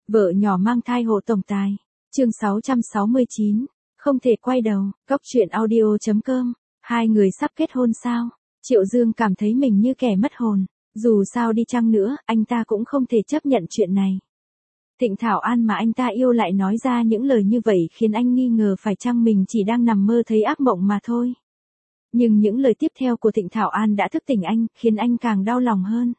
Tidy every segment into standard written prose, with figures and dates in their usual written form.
Vợ nhỏ mang thai hộ tổng tài. Chương 669. Không thể quay đầu. Cóc truyện audio.com. Hai người sắp kết hôn sao? Triệu Dương cảm thấy mình như kẻ mất hồn. Dù sao đi chăng nữa, anh ta cũng không thể chấp nhận chuyện này. Thịnh Thảo An mà anh ta yêu lại nói ra những lời như vậy khiến anh nghi ngờ phải chăng mình chỉ đang nằm mơ thấy ác mộng mà thôi. Nhưng những lời tiếp theo của Thịnh Thảo An đã thức tỉnh anh, khiến anh càng đau lòng hơn.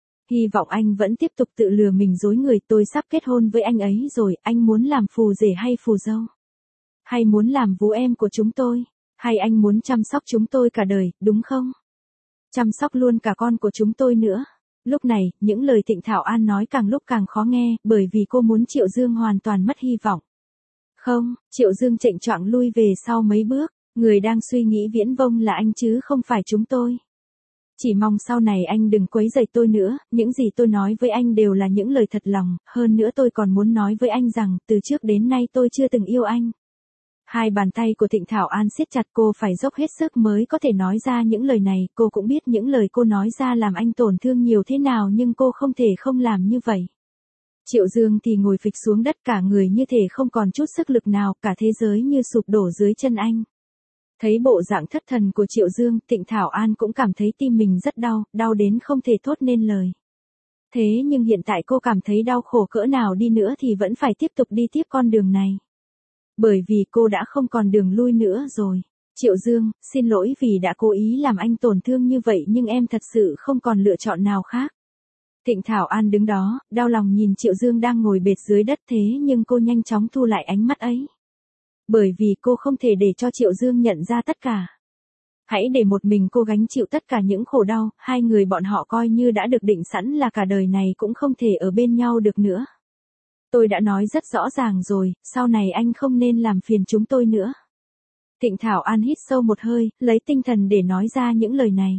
Hy vọng anh vẫn tiếp tục tự lừa mình dối người. Tôi sắp kết hôn với anh ấy rồi, anh muốn làm phù rể hay phù dâu? Hay muốn làm vú em của chúng tôi? Hay anh muốn chăm sóc chúng tôi cả đời, đúng không? Chăm sóc luôn cả con của chúng tôi nữa. Lúc này, những lời Thịnh Thảo An nói càng lúc càng khó nghe, bởi vì cô muốn Triệu Dương hoàn toàn mất hy vọng. Không, Triệu Dương chệnh choạng lui về sau mấy bước. Người đang suy nghĩ viễn vông là anh chứ không phải chúng tôi. Chỉ mong sau này anh đừng quấy rầy tôi nữa, những gì tôi nói với anh đều là những lời thật lòng, hơn nữa tôi còn muốn nói với anh rằng, từ trước đến nay tôi chưa từng yêu anh. Hai bàn tay của Thịnh Thảo An siết chặt, cô phải dốc hết sức mới có thể nói ra những lời này, cô cũng biết những lời cô nói ra làm anh tổn thương nhiều thế nào nhưng cô không thể không làm như vậy. Triệu Dương thì ngồi phịch xuống đất, cả người như thể không còn chút sức lực nào, cả thế giới như sụp đổ dưới chân anh. Thấy bộ dạng thất thần của Triệu Dương, Thịnh Thảo An cũng cảm thấy tim mình rất đau, đau đến không thể thốt nên lời. Thế nhưng hiện tại cô cảm thấy đau khổ cỡ nào đi nữa thì vẫn phải tiếp tục đi tiếp con đường này. Bởi vì cô đã không còn đường lui nữa rồi. Triệu Dương, xin lỗi vì đã cố ý làm anh tổn thương như vậy nhưng em thật sự không còn lựa chọn nào khác. Thịnh Thảo An đứng đó, đau lòng nhìn Triệu Dương đang ngồi bệt dưới đất, thế nhưng cô nhanh chóng thu lại ánh mắt ấy. Bởi vì cô không thể để cho Triệu Dương nhận ra tất cả. Hãy để một mình cô gánh chịu tất cả những khổ đau, hai người bọn họ coi như đã được định sẵn là cả đời này cũng không thể ở bên nhau được nữa. Tôi đã nói rất rõ ràng rồi, sau này anh không nên làm phiền chúng tôi nữa. Thịnh Thảo An hít sâu một hơi, lấy tinh thần để nói ra những lời này.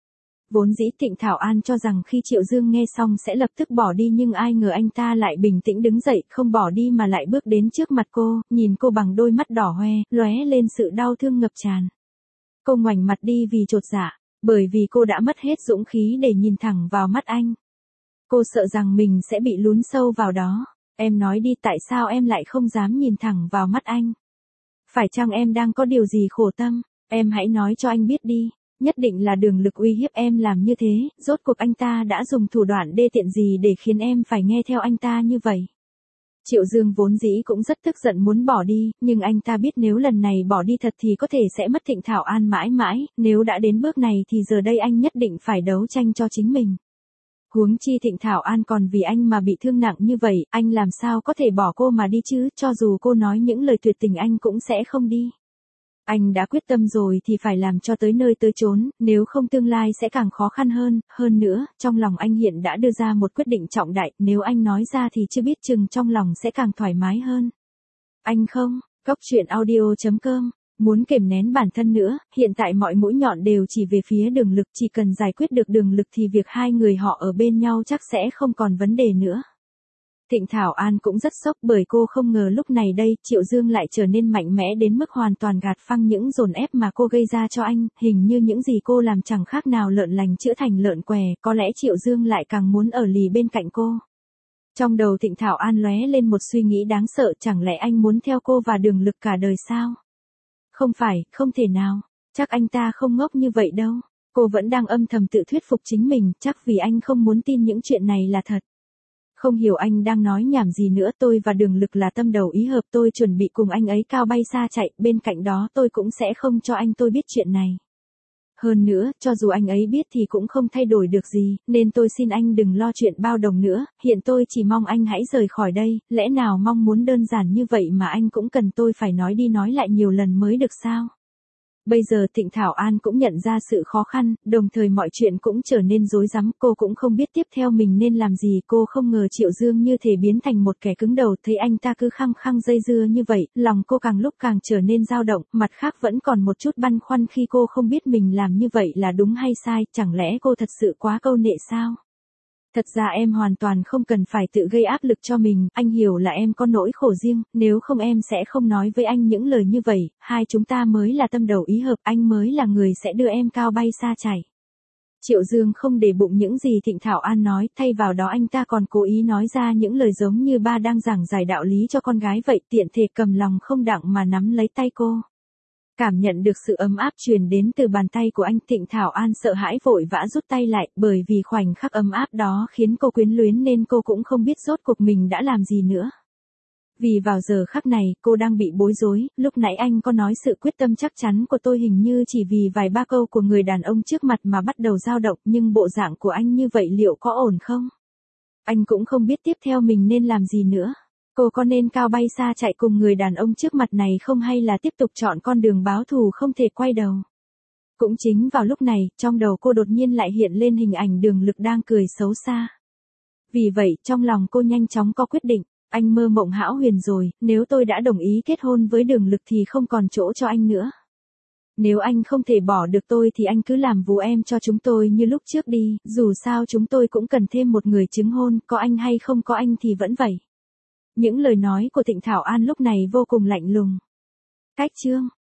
Vốn dĩ Thịnh Thảo An cho rằng khi Triệu Dương nghe xong sẽ lập tức bỏ đi nhưng ai ngờ anh ta lại bình tĩnh đứng dậy, không bỏ đi mà lại bước đến trước mặt cô, nhìn cô bằng đôi mắt đỏ hoe, lóe lên sự đau thương ngập tràn. Cô ngoảnh mặt đi vì chột dạ, bởi vì cô đã mất hết dũng khí để nhìn thẳng vào mắt anh. Cô sợ rằng mình sẽ bị lún sâu vào đó. Em nói đi, tại sao em lại không dám nhìn thẳng vào mắt anh? Phải chăng em đang có điều gì khổ tâm? Em hãy nói cho anh biết đi. Nhất định là Đường Lực uy hiếp em làm như thế, rốt cuộc anh ta đã dùng thủ đoạn đê tiện gì để khiến em phải nghe theo anh ta như vậy? Triệu Dương vốn dĩ cũng rất tức giận muốn bỏ đi, nhưng anh ta biết nếu lần này bỏ đi thật thì có thể sẽ mất Thịnh Thảo An mãi mãi, nếu đã đến bước này thì giờ đây anh nhất định phải đấu tranh cho chính mình. Huống chi Thịnh Thảo An còn vì anh mà bị thương nặng như vậy, anh làm sao có thể bỏ cô mà đi chứ, cho dù cô nói những lời tuyệt tình anh cũng sẽ không đi. Anh đã quyết tâm rồi thì phải làm cho tới nơi tới chốn, nếu không tương lai sẽ càng khó khăn hơn nữa, trong lòng anh hiện đã đưa ra một quyết định trọng đại, nếu anh nói ra thì chưa biết chừng trong lòng sẽ càng thoải mái hơn. Anh không, Cóc truyện audio.com, muốn kiềm nén bản thân nữa, hiện tại mọi mũi nhọn đều chỉ về phía Đường Lực, chỉ cần giải quyết được Đường Lực thì việc hai người họ ở bên nhau chắc sẽ không còn vấn đề nữa. Thịnh Thảo An cũng rất sốc bởi cô không ngờ lúc này đây, Triệu Dương lại trở nên mạnh mẽ đến mức hoàn toàn gạt phăng những dồn ép mà cô gây ra cho anh, hình như những gì cô làm chẳng khác nào lợn lành chữa thành lợn què, có lẽ Triệu Dương lại càng muốn ở lì bên cạnh cô. Trong đầu Thịnh Thảo An lóe lên một suy nghĩ đáng sợ, chẳng lẽ anh muốn theo cô và Đường Lực cả đời sao? Không phải, không thể nào, chắc anh ta không ngốc như vậy đâu. Cô vẫn đang âm thầm tự thuyết phục chính mình, chắc vì anh không muốn tin những chuyện này là thật. Không hiểu anh đang nói nhảm gì nữa, tôi và Đường Lực là tâm đầu ý hợp, tôi chuẩn bị cùng anh ấy cao bay xa chạy, bên cạnh đó tôi cũng sẽ không cho anh tôi biết chuyện này. Hơn nữa, cho dù anh ấy biết thì cũng không thay đổi được gì, nên tôi xin anh đừng lo chuyện bao đồng nữa, hiện tôi chỉ mong anh hãy rời khỏi đây, lẽ nào mong muốn đơn giản như vậy mà anh cũng cần tôi phải nói đi nói lại nhiều lần mới được sao? Bây giờ Thịnh Thảo An cũng nhận ra sự khó khăn, đồng thời mọi chuyện cũng trở nên rối rắm, cô cũng không biết tiếp theo mình nên làm gì, cô không ngờ Triệu Dương như thể biến thành một kẻ cứng đầu, thấy anh ta cứ khăng khăng dây dưa như vậy, lòng cô càng lúc càng trở nên dao động, mặt khác vẫn còn một chút băn khoăn khi cô không biết mình làm như vậy là đúng hay sai, chẳng lẽ cô thật sự quá câu nệ sao? Thật ra em hoàn toàn không cần phải tự gây áp lực cho mình, anh hiểu là em có nỗi khổ riêng, nếu không em sẽ không nói với anh những lời như vậy, hai chúng ta mới là tâm đầu ý hợp, anh mới là người sẽ đưa em cao bay xa chạy. Triệu Dương không để bụng những gì Thịnh Thảo An nói, thay vào đó anh ta còn cố ý nói ra những lời giống như ba đang giảng giải đạo lý cho con gái vậy, tiện thể cầm lòng không đặng mà nắm lấy tay cô. Cảm nhận được sự ấm áp truyền đến từ bàn tay của anh, Thịnh Thảo An sợ hãi vội vã rút tay lại, bởi vì khoảnh khắc ấm áp đó khiến cô quyến luyến nên cô cũng không biết rốt cuộc mình đã làm gì nữa. Vì vào giờ khắc này, cô đang bị bối rối, lúc nãy anh có nói sự quyết tâm chắc chắn của tôi hình như chỉ vì vài ba câu của người đàn ông trước mặt mà bắt đầu dao động, nhưng bộ dạng của anh như vậy liệu có ổn không? Anh cũng không biết tiếp theo mình nên làm gì nữa. Cô có nên cao bay xa chạy cùng người đàn ông trước mặt này không, hay là tiếp tục chọn con đường báo thù không thể quay đầu? Cũng chính vào lúc này, trong đầu cô đột nhiên lại hiện lên hình ảnh Đường Lực đang cười xấu xa. Vì vậy, trong lòng cô nhanh chóng có quyết định. Anh mơ mộng hão huyền rồi, nếu tôi đã đồng ý kết hôn với Đường Lực thì không còn chỗ cho anh nữa. Nếu anh không thể bỏ được tôi thì anh cứ làm vú em cho chúng tôi như lúc trước đi, dù sao chúng tôi cũng cần thêm một người chứng hôn, có anh hay không có anh thì vẫn vậy. Những lời nói của Thịnh Thảo An lúc này vô cùng lạnh lùng. Cách chương